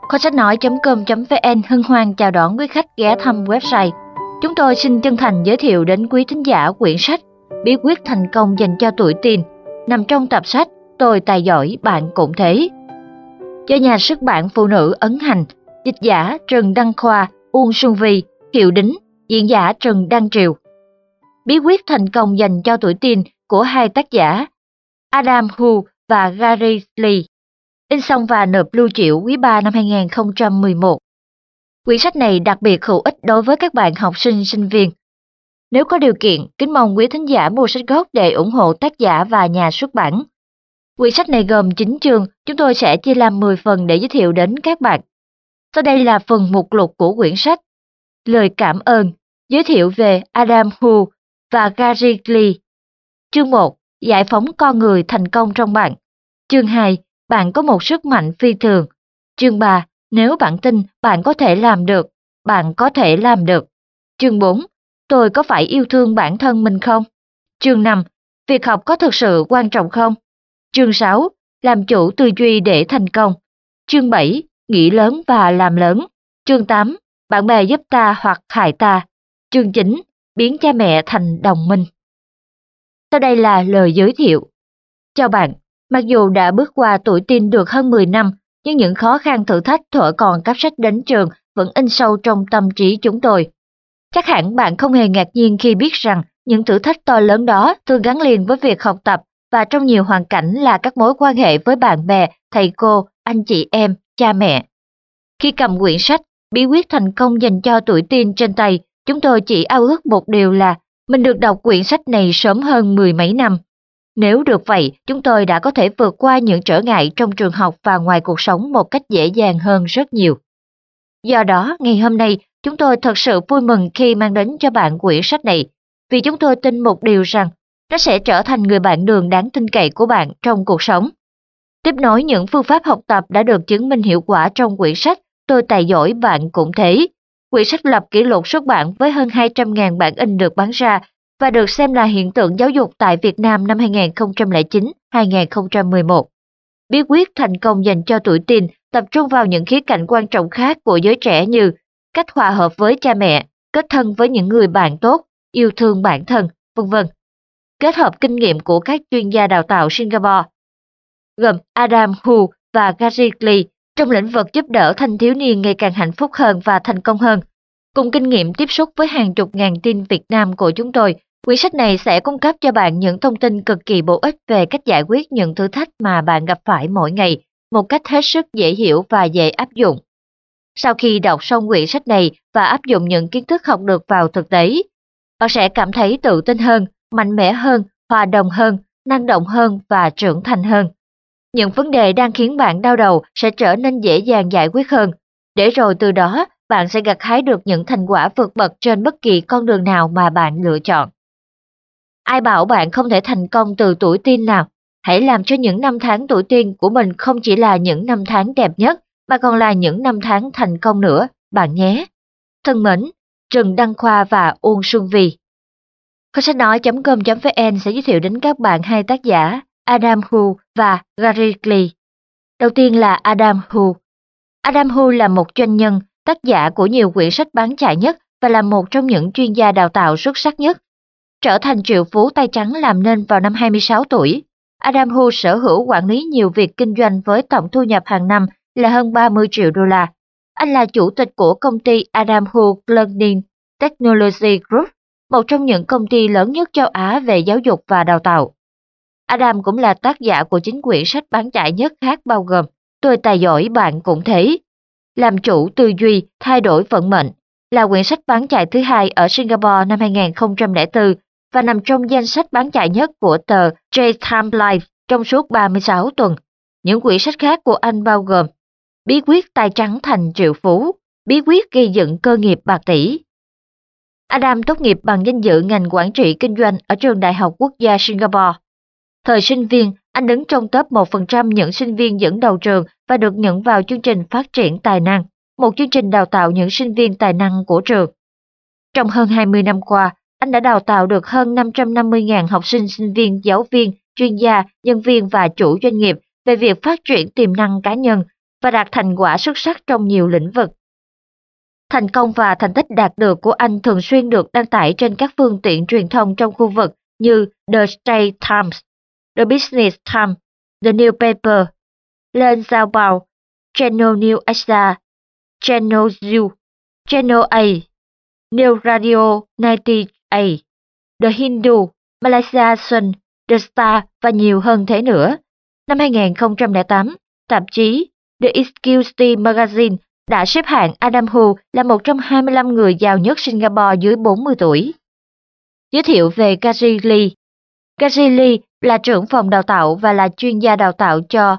Kho sách nói.com.vn hân hoan chào đón quý khách ghé thăm website. Chúng tôi xin chân thành giới thiệu đến quý thính giả quyển sách Bí quyết thành công dành cho tuổi teen, nằm trong tập sách Tôi tài giỏi bạn cũng thế, do nhà xuất bản Phụ nữ ấn hành, dịch giả Trần Đăng Khoa, Uông Xuân Vi, hiệu đính, diễn giả Trần Đăng Triều. Bí quyết thành công dành cho tuổi teen của hai tác giả Adam Hu và Gary Lee, in xong và nộp lưu triệu quý 3 năm 2011. Quyển sách này đặc biệt hữu ích đối với các bạn học sinh, sinh viên. Nếu có điều kiện, kính mong quý thính giả mua sách gốc để ủng hộ tác giả và nhà xuất bản. Quyển sách này gồm 9 chương, chúng tôi sẽ chia làm 10 phần để giới thiệu đến các bạn. Sau đây là phần mục lục của quyển sách. Lời cảm ơn, giới thiệu về Adam Hu và Gary Lee. Chương 1, giải phóng con người thành công trong bạn. Chương 2, bạn có một sức mạnh phi thường. Chương 3, nếu bạn tin bạn có thể làm được, bạn có thể làm được. Chương 4, tôi có phải yêu thương bản thân mình không? Chương 5, việc học có thực sự quan trọng không? Chương 6, làm chủ tư duy để thành công. Chương 7, nghĩ lớn và làm lớn. Chương 8, bạn bè giúp ta hoặc hại ta. Chương 9, biến cha mẹ thành đồng minh. Sau đây là lời giới thiệu. Chào bạn, mặc dù đã bước qua tuổi teen được hơn 10 năm, nhưng những khó khăn thử thách thuở còn cắp sách đến trường vẫn in sâu trong tâm trí chúng tôi. Chắc hẳn bạn không hề ngạc nhiên khi biết rằng những thử thách to lớn đó thường gắn liền với việc học tập và trong nhiều hoàn cảnh là các mối quan hệ với bạn bè, thầy cô, anh chị em, cha mẹ. Khi cầm quyển sách Bí quyết thành công dành cho tuổi teen trên tay, chúng tôi chỉ ao ước một điều là mình được đọc quyển sách này sớm hơn 10 mấy năm. Nếu được vậy, chúng tôi đã có thể vượt qua những trở ngại trong trường học và ngoài cuộc sống một cách dễ dàng hơn rất nhiều. Do đó, ngày hôm nay, chúng tôi thật sự vui mừng khi mang đến cho bạn quyển sách này, vì chúng tôi tin một điều rằng nó sẽ trở thành người bạn đường đáng tin cậy của bạn trong cuộc sống. Tiếp nối những phương pháp học tập đã được chứng minh hiệu quả trong quyển sách Tôi tài giỏi bạn cũng thế. Quyển sách lập kỷ lục xuất bản với hơn 200.000 bản in được bán ra và được xem là hiện tượng giáo dục tại Việt Nam năm 2009-2011. Bí quyết thành công dành cho tuổi teen tập trung vào những khía cạnh quan trọng khác của giới trẻ như cách hòa hợp với cha mẹ, kết thân với những người bạn tốt, yêu thương bản thân, v.v. Kết hợp kinh nghiệm của các chuyên gia đào tạo Singapore, gồm Adam Hu và Gary Lee, trong lĩnh vực giúp đỡ thanh thiếu niên ngày càng hạnh phúc hơn và thành công hơn. Cùng kinh nghiệm tiếp xúc với hàng chục ngàn teen Việt Nam của chúng tôi, quyển sách này sẽ cung cấp cho bạn những thông tin cực kỳ bổ ích về cách giải quyết những thử thách mà bạn gặp phải mỗi ngày, một cách hết sức dễ hiểu và dễ áp dụng. Sau khi đọc xong quyển sách này và áp dụng những kiến thức học được vào thực tế, bạn sẽ cảm thấy tự tin hơn, mạnh mẽ hơn, hòa đồng hơn, năng động hơn và trưởng thành hơn. Những vấn đề đang khiến bạn đau đầu sẽ trở nên dễ dàng giải quyết hơn, để rồi từ đó bạn sẽ gặt hái được những thành quả vượt bậc trên bất kỳ con đường nào mà bạn lựa chọn. Ai bảo bạn không thể thành công từ tuổi teen nào? Hãy làm cho những năm tháng tuổi teen của mình không chỉ là những năm tháng đẹp nhất, mà còn là những năm tháng thành công nữa, bạn nhé. Thân mến, Trần Đăng Khoa và Uông Xuân Vi. Kho sách nói.com.vn sẽ giới thiệu đến các bạn hai tác giả Adam Hu và Gary Lee. Đầu tiên là Adam Hu. Adam Hu là một doanh nhân, tác giả của nhiều quyển sách bán chạy nhất và là một trong những chuyên gia đào tạo xuất sắc nhất. Trở thành triệu phú tay trắng làm nên vào năm 26 tuổi, Adam Hu sở hữu quản lý nhiều việc kinh doanh với tổng thu nhập hàng năm là hơn 30 triệu đô la. Anh là chủ tịch của công ty Adam Hu Learning Technology Group, một trong những công ty lớn nhất châu Á về giáo dục và đào tạo. Adam cũng là tác giả của 9 quyển sách bán chạy nhất khác bao gồm Tôi tài giỏi bạn cũng thế, Làm chủ tư duy, thay đổi vận mệnh, là quyển sách bán chạy thứ hai ở Singapore năm 2004 và nằm trong danh sách bán chạy nhất của tờ J-Time Life trong suốt 36 tuần. Những quyển sách khác của anh bao gồm Bí quyết tay trắng thành triệu phú, Bí quyết gây dựng cơ nghiệp bạc tỷ. Adam tốt nghiệp bằng danh dự ngành quản trị kinh doanh ở Trường Đại học Quốc gia Singapore. Thời sinh viên, anh đứng trong top 1% những sinh viên dẫn đầu trường và được nhận vào chương trình phát triển tài năng, một chương trình đào tạo những sinh viên tài năng của trường. Trong hơn 20 năm qua, anh đã đào tạo được hơn 550.000 học sinh, sinh viên, giáo viên, chuyên gia, nhân viên và chủ doanh nghiệp về việc phát triển tiềm năng cá nhân, và đạt thành quả xuất sắc trong nhiều lĩnh vực. Thành công và thành tích đạt được của anh thường xuyên được đăng tải trên các phương tiện truyền thông trong khu vực như The Straits Times, The Business Times, The New Paper, lên Sao Paulo, Channel New Asia, Channel U, Channel A, New Radio 98, The Hindu, Malaysia Sun, The Star và nhiều hơn thế nữa. Năm 2008, tạp chí The Excuse Magazine đã xếp hạng Adam Hu là một trong 25 người giàu nhất Singapore dưới 40 tuổi. Giới thiệu về Gary Lee. Gary Lee là trưởng phòng đào tạo và là chuyên gia đào tạo cho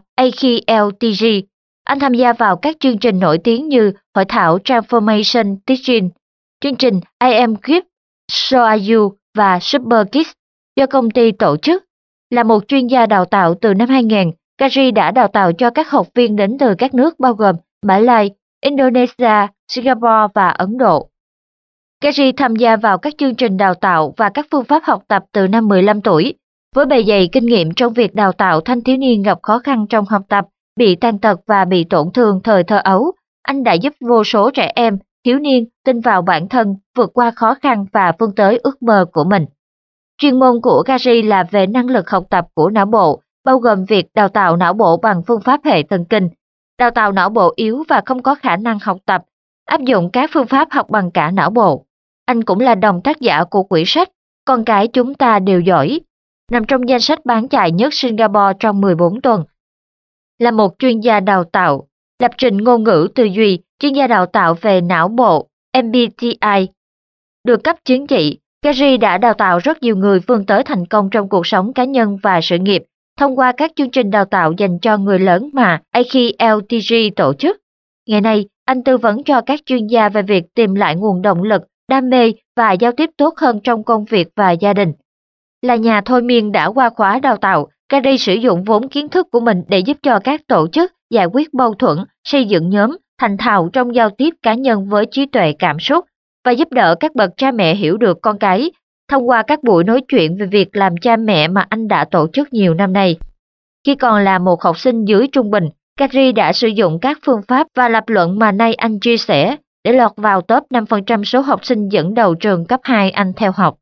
AKLTG. Anh tham gia vào các chương trình nổi tiếng như Hội thảo Transformation Teaching, chương trình I Am Gift, So Are You và Super Kids do công ty tổ chức. Là một chuyên gia đào tạo từ năm 2000, Gary đã đào tạo cho các học viên đến từ các nước bao gồm Mã Lai, Indonesia, Singapore và Ấn Độ. Gary tham gia vào các chương trình đào tạo và các phương pháp học tập từ năm 15 tuổi. Với bề dày kinh nghiệm trong việc đào tạo thanh thiếu niên gặp khó khăn trong học tập, bị tàn tật và bị tổn thương thời thơ ấu, anh đã giúp vô số trẻ em, thiếu niên tin vào bản thân, vượt qua khó khăn và vươn tới ước mơ của mình. Chuyên môn của Gary là về năng lực học tập của não bộ, bao gồm việc đào tạo não bộ bằng phương pháp hệ thần kinh, đào tạo não bộ yếu và không có khả năng học tập, áp dụng các phương pháp học bằng cả não bộ. Anh cũng là đồng tác giả của quyển sách Con cái chúng ta đều giỏi, nằm trong danh sách bán chạy nhất Singapore trong 14 tuần. Là một chuyên gia đào tạo, lập trình ngôn ngữ tư duy, chuyên gia đào tạo về não bộ, MBTI. Được cấp chứng chỉ, Gary đã đào tạo rất nhiều người vươn tới thành công trong cuộc sống cá nhân và sự nghiệp thông qua các chương trình đào tạo dành cho người lớn mà AKLTG tổ chức. Ngày nay, anh tư vấn cho các chuyên gia về việc tìm lại nguồn động lực, đam mê và giao tiếp tốt hơn trong công việc và gia đình. Là nhà thôi miên đã qua khóa đào tạo, Gary sử dụng vốn kiến thức của mình để giúp cho các tổ chức giải quyết mâu thuẫn, xây dựng nhóm, thành thạo trong giao tiếp cá nhân với trí tuệ cảm xúc và giúp đỡ các bậc cha mẹ hiểu được con cái thông qua các buổi nói chuyện về việc làm cha mẹ mà anh đã tổ chức nhiều năm nay. Khi còn là một học sinh dưới trung bình, Gary đã sử dụng các phương pháp và lập luận mà nay anh chia sẻ để lọt vào top 5% số học sinh dẫn đầu trường cấp 2 anh theo học.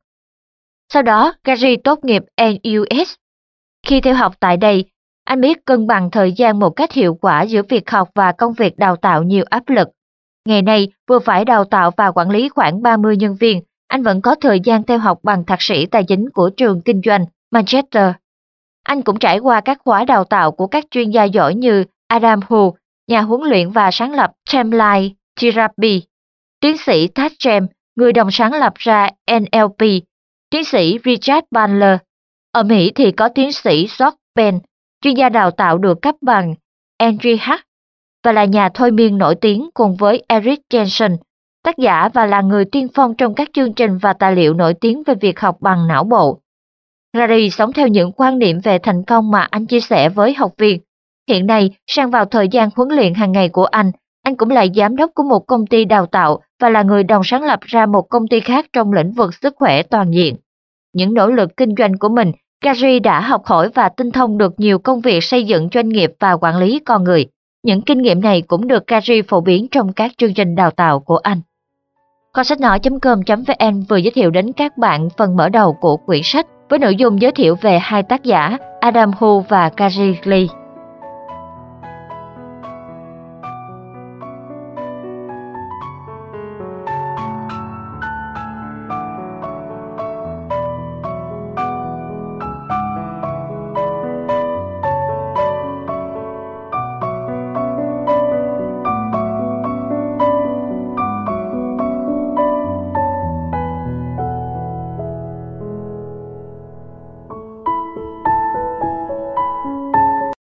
Sau đó, Gary tốt nghiệp NUS. Khi theo học tại đây, anh biết cân bằng thời gian một cách hiệu quả giữa việc học và công việc đào tạo nhiều áp lực. Ngày nay, vừa phải đào tạo và quản lý khoảng 30 nhân viên, anh vẫn có thời gian theo học bằng thạc sĩ tài chính của trường kinh doanh Manchester. Anh cũng trải qua các khóa đào tạo của các chuyên gia giỏi như Adam Hu, nhà huấn luyện và sáng lập Timeline Therapy, tiến sĩ Thad James, người đồng sáng lập ra NLP, tiến sĩ Richard Bandler. Ở Mỹ thì có tiến sĩ George Penn, chuyên gia đào tạo được cấp bằng Henry Hart và là nhà thôi miên nổi tiếng cùng với Eric Jensen, tác giả và là người tiên phong trong các chương trình và tài liệu nổi tiếng về việc học bằng não bộ. Gary sống theo những quan niệm về thành công mà anh chia sẻ với học viên. Hiện nay, sang vào thời gian huấn luyện hàng ngày của anh cũng là giám đốc của một công ty đào tạo và là người đồng sáng lập ra một công ty khác trong lĩnh vực sức khỏe toàn diện. Những nỗ lực kinh doanh của mình, Gary đã học hỏi và tinh thông được nhiều công việc xây dựng doanh nghiệp và quản lý con người. Những kinh nghiệm này cũng được Gary phổ biến trong các chương trình đào tạo của anh. Kho sách nói.com.vn vừa giới thiệu đến các bạn phần mở đầu của quyển sách với nội dung giới thiệu về hai tác giả Adam Hu và Gary Lee.